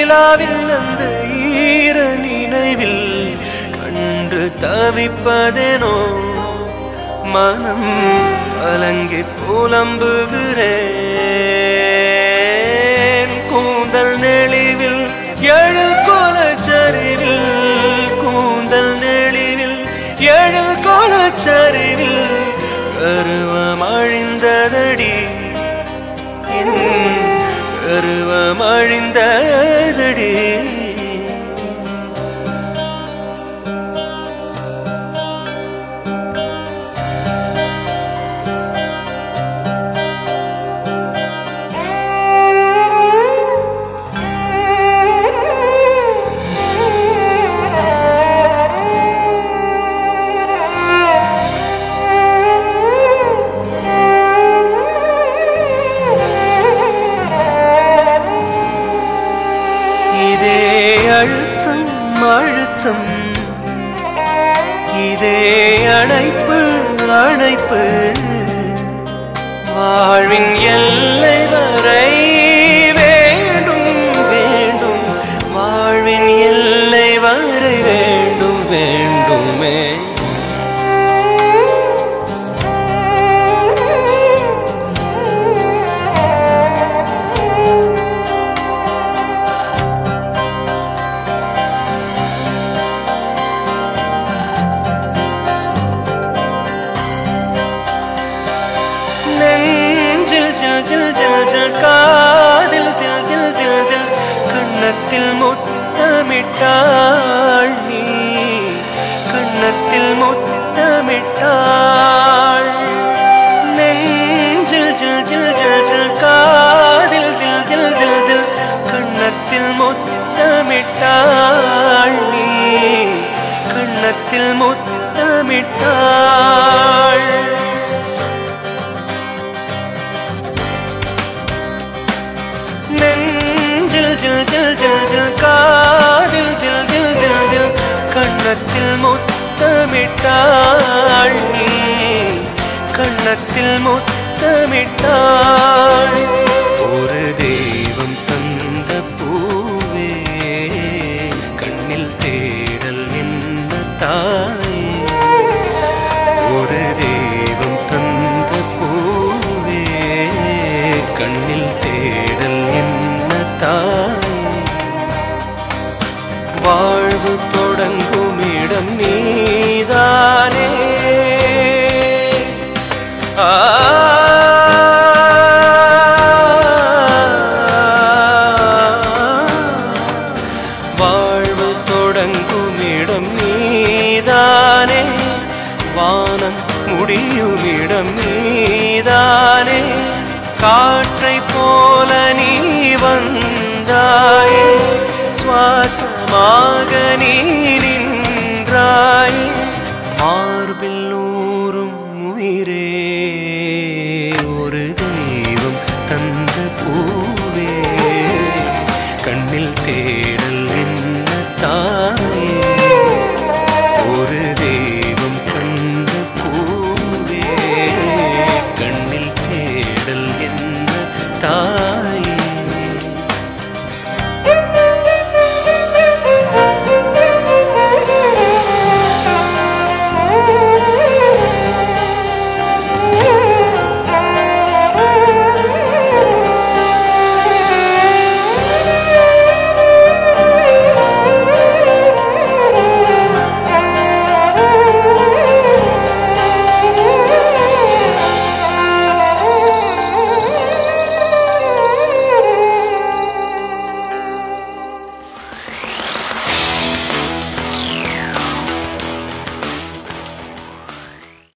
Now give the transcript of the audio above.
நிலாவில் அந்த ஈர நினைவில் கண்டு தவிப்பதேனோ மனம் கலங்கி புலம்புகிறேன் கூந்தல் நெளிவில் எழில் கோலச்சரிவில் கூந்தல் நெளிவில் எழில் கோலச்சரிவில் கருவம் அழிந்ததடி என் கருவம் அழிந்ததடி அழுத்தம் அழுத்தம் இதே அணைப்பு அணைப்பு வாழ்வின் எல்லை வரை வேண்டும் வேண்டும் வாழ்வின் எல்லை வரை வேண்டும் வேண்டுமே காதில் தில் தில் தில் தில் கண்ணத்தில் முத்தமிட்டாள் நீ கண்ணத்தில் முத்தமிட்டாள் நெஞ்சில் ஜில் ஜில் ஜில் ஜில் காதில் தில் தில் தில் தில் கண்ணத்தில் முத்தமிட்டாள் நீ கண்ணத்தில் முத்தமிட்டாள் நெஞ்சில் ஜில் ஜில் ஜில் ஜில் காதில் தில் தில் தில் தில் கண்ணத்தில் முத்தமிட்டாள் நீ கண்ணத்தில் முத்தமிட்டாள் ஒரு தெய்வம் தந்த பூவே கண்ணில் தேடல் என்ன தாயே ஒரு தெய்வம் தந்த பூவே கண்ணில் தேடல் என்ன தாயே வாழ்வு தொடங்கும் இடம் நீதானே வாழ்வு தொடங்கும் இடம் நீதானே வானம் முடியும் இடம் நீதானே காற்றை போல நீ வந்தாயே சுவாசமாக நீ நின்றாயே மார்பில் ஊறும் உயிரே ஒரு தெய்வம் தந்த பூவே கண்ணில் தேடல் என்ன தாயே ஒரு தெய்வம் தந்த பூவே கண்ணில் தேடல் என்ன தாயே